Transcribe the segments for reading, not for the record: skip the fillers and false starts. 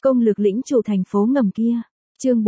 Công lược lĩnh chủ thành phố ngầm kia. Chương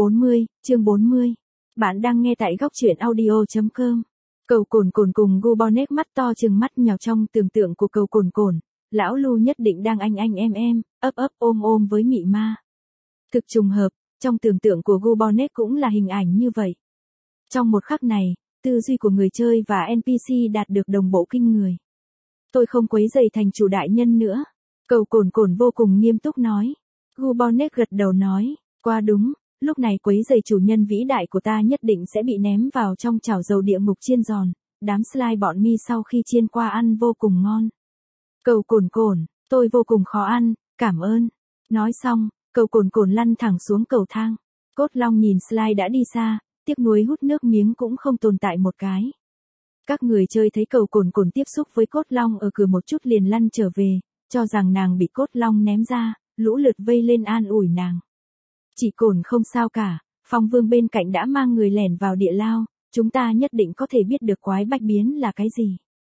40. Bạn đang nghe tại góc truyện audio.com. Cầu cồn cồn cùng Gubonet mắt to trừng mắt nhào trong tưởng tượng của cầu cồn cồn. Lão Lu nhất định đang anh em, ấp ôm với mị ma. Thực trùng hợp, trong tưởng tượng của Gubonet cũng là hình ảnh như vậy. Trong một khắc này, tư duy của người chơi và NPC đạt được đồng bộ kinh người. Tôi không quấy rầy thành chủ đại nhân nữa. Cầu cồn cồn vô cùng nghiêm túc nói. Gubonet gật đầu nói, qua đúng, lúc này quấy rầy chủ nhân vĩ đại của ta nhất định sẽ bị ném vào trong chảo dầu địa ngục chiên giòn, đám slime bọn mi sau khi chiên qua ăn vô cùng ngon. Cầu cồn cồn, tôi vô cùng khó ăn, cảm ơn. Nói xong, cầu cồn cồn lăn thẳng xuống cầu thang. Cốt long nhìn slime đã đi xa, tiếc nuối hút nước miếng cũng không tồn tại một cái. Các người chơi thấy cầu cồn cồn tiếp xúc với cốt long ở cửa một chút liền lăn trở về, cho rằng nàng bị cốt long ném ra, lũ lượt vây lên an ủi nàng. Chị cồn không sao cả, Phong Vương bên cạnh đã mang người lẻn vào địa lao, chúng ta nhất định có thể biết được quái bạch biến là cái gì.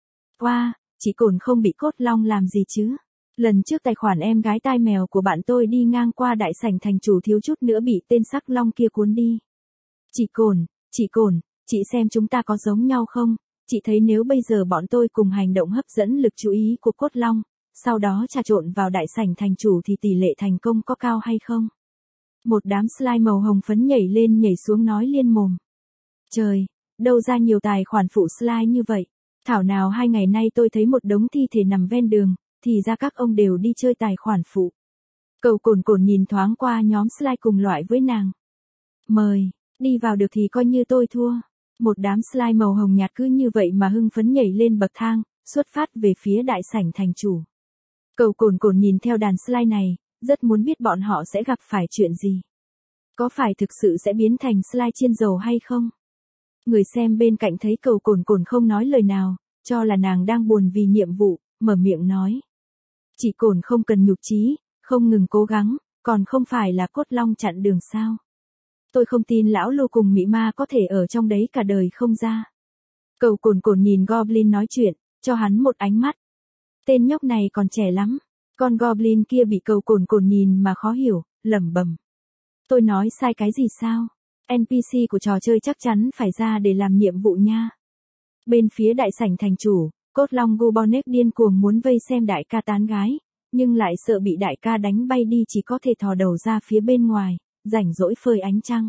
Wow, chị cồn không bị cốt long làm gì chứ. Lần trước tài khoản em gái tai mèo của bạn tôi đi ngang qua đại sảnh thành chủ thiếu chút nữa bị tên sắc long kia cuốn đi. Chị cồn, chị xem chúng ta có giống nhau không? Chị thấy nếu bây giờ bọn tôi cùng hành động hấp dẫn lực chú ý của cốt long, sau đó trà trộn vào đại sảnh thành chủ thì tỷ lệ thành công có cao hay không? Một đám slime màu hồng phấn nhảy lên nhảy xuống nói liên mồm. Trời, đâu ra nhiều tài khoản phụ slime như vậy? Thảo nào 2 ngày nay tôi thấy một đống thi thể nằm ven đường, thì ra các ông đều đi chơi tài khoản phụ. Cầu cồn cồn nhìn thoáng qua nhóm slime cùng loại với nàng. Mời, đi vào được thì coi như tôi thua. Một đám slime màu hồng nhạt cứ như vậy mà hưng phấn nhảy lên bậc thang, xuất phát về phía đại sảnh thành chủ. Cầu cồn cồn nhìn theo đàn slime này, rất muốn biết bọn họ sẽ gặp phải chuyện gì. Có phải thực sự sẽ biến thành slime chiên dầu hay không? Người xem bên cạnh thấy cầu cồn cồn không nói lời nào, cho là nàng đang buồn vì nhiệm vụ, mở miệng nói. Chị cồn không cần nhục chí, không ngừng cố gắng, còn không phải là cốt long chặn đường sao? Tôi không tin lão Lu cùng mị ma có thể ở trong đấy cả đời không ra. Cầu cồn cồn nhìn Goblin nói chuyện, cho hắn một ánh mắt. Tên nhóc này còn trẻ lắm. Con Goblin kia bị cầu cồn cồn nhìn mà khó hiểu, lẩm bẩm. Tôi nói sai cái gì sao? NPC của trò chơi chắc chắn phải ra để làm nhiệm vụ nha. Bên phía đại sảnh thành chủ, cốt long Gubonet điên cuồng muốn vây xem đại ca tán gái, nhưng lại sợ bị đại ca đánh bay đi chỉ có thể thò đầu ra phía bên ngoài, rảnh rỗi phơi ánh trăng.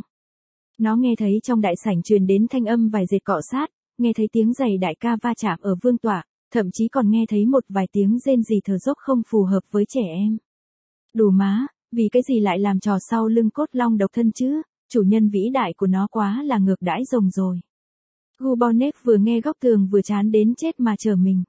Nó nghe thấy trong đại sảnh truyền đến thanh âm vài dệt cọ sát, nghe thấy tiếng giày đại ca va chạm ở vương tọa, thậm chí còn nghe thấy một vài tiếng rên rỉ thở dốc không phù hợp với trẻ em. Đủ má, vì cái gì lại làm trò sau lưng cốt long độc thân chứ, chủ nhân vĩ đại của nó quá là ngược đãi rồng rồi. Gubonet vừa nghe góc tường vừa chán đến chết mà trở mình.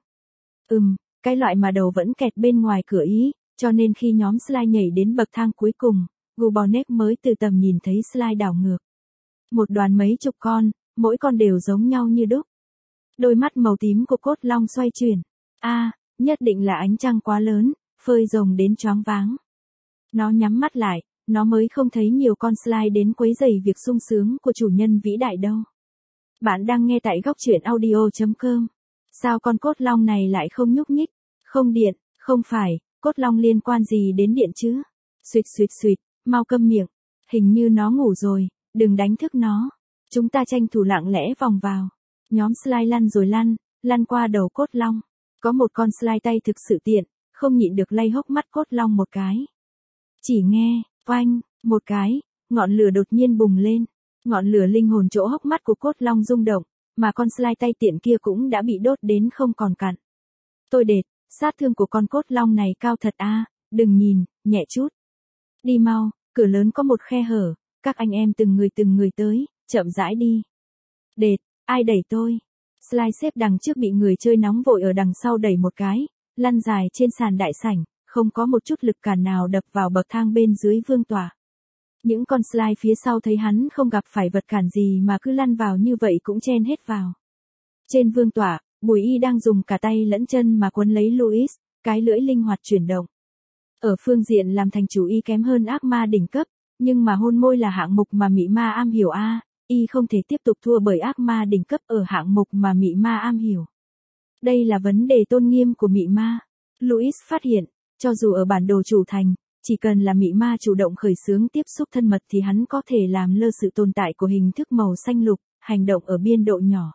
Cái loại mà đầu vẫn kẹt bên ngoài cửa ý, cho nên khi nhóm slime nhảy đến bậc thang cuối cùng, Gubonet mới từ tầm nhìn thấy slime đảo ngược. Một đoàn mấy chục con, mỗi con đều giống nhau như đúc. Đôi mắt màu tím của cốt long xoay chuyển. Nhất định là ánh trăng quá lớn, phơi rồng đến choáng váng. Nó nhắm mắt lại, nó mới không thấy nhiều con slime đến quấy rầy việc sung sướng của chủ nhân vĩ đại đâu. Bạn đang nghe tại góc truyện audio.com. Sao con cốt long này lại không nhúc nhích? Không điện, không phải, cốt long liên quan gì đến điện chứ? Suýt, mau câm miệng. Hình như nó ngủ rồi, đừng đánh thức nó. Chúng ta tranh thủ lặng lẽ vòng vào. Nhóm slime lăn rồi lăn qua đầu cốt long. Có một con slime tay thực sự tiện, không nhịn được lay hốc mắt cốt long một cái. Chỉ nghe, oanh, một cái, ngọn lửa đột nhiên bùng lên. Ngọn lửa linh hồn chỗ hốc mắt của cốt long rung động, mà con slime tay tiện kia cũng đã bị đốt đến không còn cặn. Tôi đệt, sát thương của con cốt long này cao thật đừng nhìn, nhẹ chút. Đi mau, cửa lớn có một khe hở, các anh em từng người tới, chậm rãi đi. Đệt, ai đẩy tôi? Slime xếp đằng trước bị người chơi nóng vội ở đằng sau đẩy một cái, lăn dài trên sàn đại sảnh, không có một chút lực cản nào đập vào bậc thang bên dưới vương tọa. Những con slime phía sau thấy hắn không gặp phải vật cản gì mà cứ lăn vào như vậy cũng chen hết vào. Trên vương tọa, Bùi Y đang dùng cả tay lẫn chân mà quấn lấy Louis, cái lưỡi linh hoạt chuyển động. Ở phương diện làm thành chủ Y kém hơn ác ma đỉnh cấp, nhưng mà hôn môi là hạng mục mà mị ma am hiểu Y không thể tiếp tục thua bởi ác ma đỉnh cấp ở hạng mục mà mị ma am hiểu. Đây là vấn đề tôn nghiêm của mị ma. Louis phát hiện, cho dù ở bản đồ chủ thành, chỉ cần là mị ma chủ động khởi xướng tiếp xúc thân mật thì hắn có thể làm lơ sự tồn tại của hình thức màu xanh lục, hành động ở biên độ nhỏ.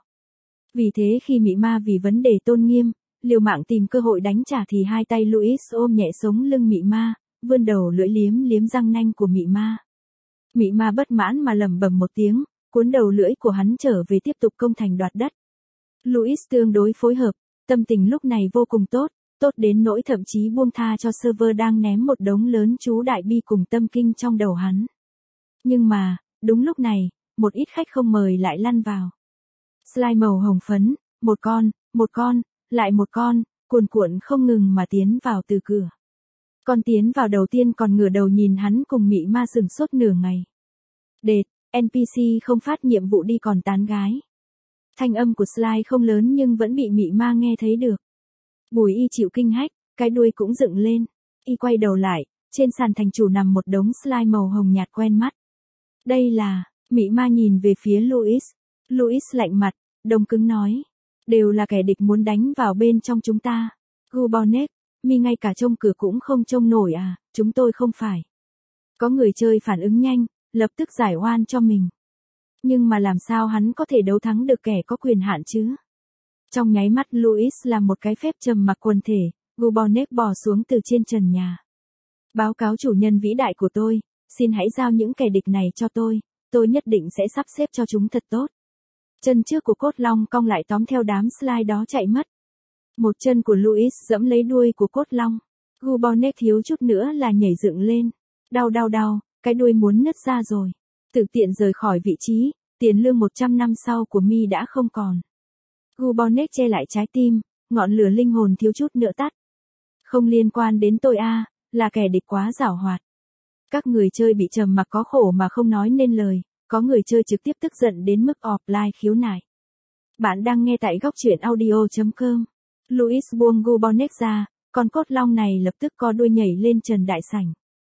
Vì thế khi mị ma vì vấn đề tôn nghiêm, liều mạng tìm cơ hội đánh trả thì hai tay Louis ôm nhẹ sống lưng mị ma, vươn đầu lưỡi liếm liếm răng nanh của mị ma. Mị ma bất mãn mà lẩm bẩm một tiếng, cuốn đầu lưỡi của hắn trở về tiếp tục công thành đoạt đất. Louis tương đối phối hợp, tâm tình lúc này vô cùng tốt, tốt đến nỗi thậm chí buông tha cho server đang ném một đống lớn chú đại bi cùng tâm kinh trong đầu hắn. Nhưng mà, đúng lúc này, một ít khách không mời lại lăn vào. Slide màu hồng phấn, một con, lại một con, cuồn cuộn không ngừng mà tiến vào từ cửa. Con tiến vào đầu tiên còn ngửa đầu nhìn hắn cùng mị ma sừng sốt nửa ngày. Đệt, NPC không phát nhiệm vụ đi còn tán gái. Thanh âm của Slide không lớn nhưng vẫn bị mị ma nghe thấy được. Bùi Y chịu kinh hách, cái đuôi cũng dựng lên. Y quay đầu lại, trên sàn thành chủ nằm một đống Slide màu hồng nhạt quen mắt. Đây là, mị ma nhìn về phía Louis. Louis lạnh mặt, đông cứng nói. Đều là kẻ địch muốn đánh vào bên trong chúng ta. Gubonet, mi ngay cả trông cửa cũng không trông nổi à, chúng tôi không phải. Có người chơi phản ứng nhanh, lập tức giải oan cho mình. Nhưng mà làm sao hắn có thể đấu thắng được kẻ có quyền hạn chứ? Trong nháy mắt Louis làm một cái phép trầm mặc quần thể, Gubonet bò xuống từ trên trần nhà. Báo cáo chủ nhân vĩ đại của tôi, xin hãy giao những kẻ địch này cho tôi nhất định sẽ sắp xếp cho chúng thật tốt. Chân trước của cốt long cong lại tóm theo đám Slide đó chạy mất. Một chân của Louis giẫm lấy đuôi của cốt long. Gubonet thiếu chút nữa là nhảy dựng lên. Đau, cái đuôi muốn nứt ra rồi. Tự tiện rời khỏi vị trí, tiền lương 100 năm sau của mi đã không còn. Gubonet che lại trái tim, ngọn lửa linh hồn thiếu chút nữa tắt. Không liên quan đến tôi à, là kẻ địch quá giảo hoạt. Các người chơi bị trầm mặc có khổ mà không nói nên lời, có người chơi trực tiếp tức giận đến mức offline khiếu nại. Bạn đang nghe tại góc truyện audio.com. Louis buông Gubonet ra, con cốt long này lập tức co đuôi nhảy lên trần đại sảnh.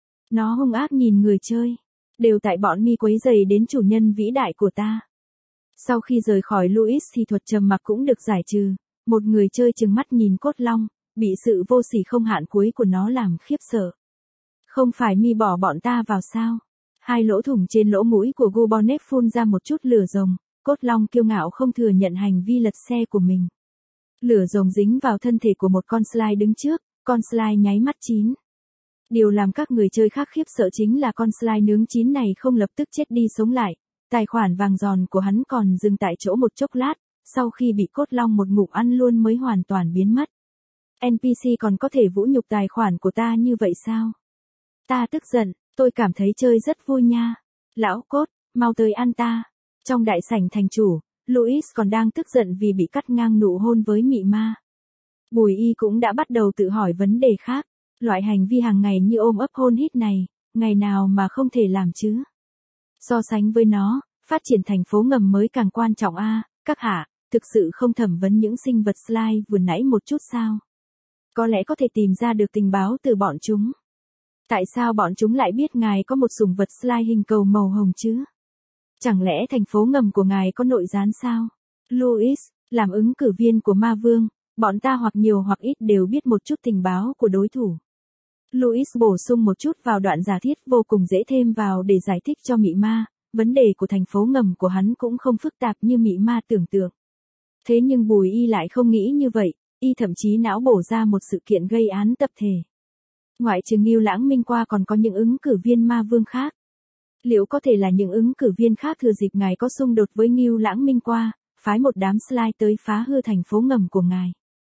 Nó hung ác nhìn người chơi. Đều tại bọn mi quấy rầy đến chủ nhân vĩ đại của ta. Sau khi rời khỏi Louis thì thuật trầm mặc cũng được giải trừ. Một người chơi trừng mắt nhìn cốt long, bị sự vô sỉ không hạn cuối của nó làm khiếp sợ. Không phải mi bỏ bọn ta vào sao? Hai lỗ thủng trên lỗ mũi của Gubonet phun ra một chút lửa rồng, cốt long kiêu ngạo không thừa nhận hành vi lật xe của mình. Lửa rồng dính vào thân thể của một con Slide đứng trước, con Slide nháy mắt chín. Điều làm các người chơi khác khiếp sợ chính là con Slide nướng chín này không lập tức chết đi sống lại, tài khoản vàng giòn của hắn còn dừng tại chỗ một chốc lát, sau khi bị cốt long một ngụm ăn luôn mới hoàn toàn biến mất. NPC còn có thể vũ nhục tài khoản của ta như vậy sao? Ta tức giận, tôi cảm thấy chơi rất vui nha. Lão cốt, mau tới ăn ta. Trong đại sảnh thành chủ, Louis còn đang tức giận vì bị cắt ngang nụ hôn với mị ma. Bùi Y cũng đã bắt đầu tự hỏi vấn đề khác. Loại hành vi hàng ngày như ôm ấp hôn hít này, ngày nào mà không thể làm chứ? So sánh với nó, phát triển thành phố ngầm mới càng quan trọng a. Các hạ, thực sự không thẩm vấn những sinh vật Slide vừa nãy một chút sao? Có lẽ có thể tìm ra được tình báo từ bọn chúng. Tại sao bọn chúng lại biết ngài có một sủng vật Slide hình cầu màu hồng chứ? Chẳng lẽ thành phố ngầm của ngài có nội gián sao? Louis, làm ứng cử viên của ma vương, bọn ta hoặc nhiều hoặc ít đều biết một chút tình báo của đối thủ. Louis bổ sung một chút vào đoạn giả thiết vô cùng dễ thêm vào để giải thích cho mị ma, vấn đề của thành phố ngầm của hắn cũng không phức tạp như mị ma tưởng tượng. Thế nhưng Bùi Y lại không nghĩ như vậy, Y thậm chí não bổ ra một sự kiện gây án tập thể. Ngoại trừ Ngưu Lãng Minh qua còn có những ứng cử viên ma vương khác. Liệu có thể là những ứng cử viên khác thừa dịp ngài có xung đột với Ngưu Lãng Minh qua, phái một đám Slide tới phá hư thành phố ngầm của ngài?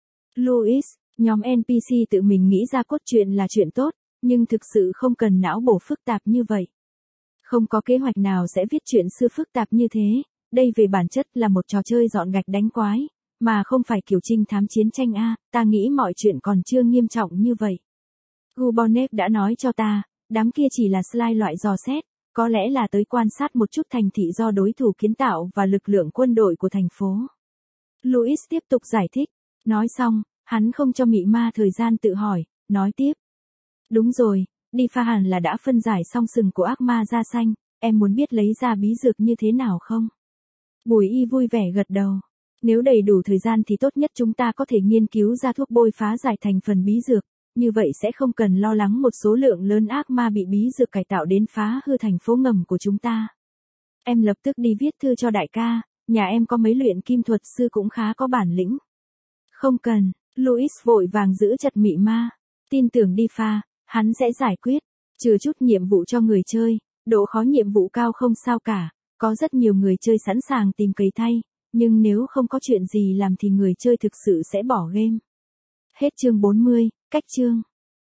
Louis, nhóm NPC tự mình nghĩ ra cốt truyện là chuyện tốt, nhưng thực sự không cần não bổ phức tạp như vậy. Không có kế hoạch nào sẽ viết chuyện xưa phức tạp như thế, đây về bản chất là một trò chơi dọn gạch đánh quái, mà không phải kiểu trinh thám chiến tranh a. Ta nghĩ mọi chuyện còn chưa nghiêm trọng như vậy. Gubonet đã nói cho ta, đám kia chỉ là Slide loại dò xét, có lẽ là tới quan sát một chút thành thị do đối thủ kiến tạo và lực lượng quân đội của thành phố. Louis tiếp tục giải thích, nói xong, hắn không cho mị ma thời gian tự hỏi, nói tiếp. Đúng rồi, đi pha hẳn là đã phân giải xong sừng của ác ma da xanh, em muốn biết lấy ra bí dược như thế nào không? Bùi Y vui vẻ gật đầu. Nếu đầy đủ thời gian thì tốt nhất chúng ta có thể nghiên cứu ra thuốc bôi phá giải thành phần bí dược, như vậy sẽ không cần lo lắng một số lượng lớn ác ma bị bí dược cải tạo đến phá hư thành phố ngầm của chúng ta. Em lập tức đi viết thư cho đại ca, nhà em có mấy luyện kim thuật sư cũng khá có bản lĩnh. Không cần, Louis vội vàng giữ chặt mị ma. Tin tưởng đi pha, hắn sẽ giải quyết. Trừ chút nhiệm vụ cho người chơi, độ khó nhiệm vụ cao không sao cả, có rất nhiều người chơi sẵn sàng tìm cày thay, nhưng nếu không có chuyện gì làm thì người chơi thực sự sẽ bỏ game. Hết chương 40, cách chương.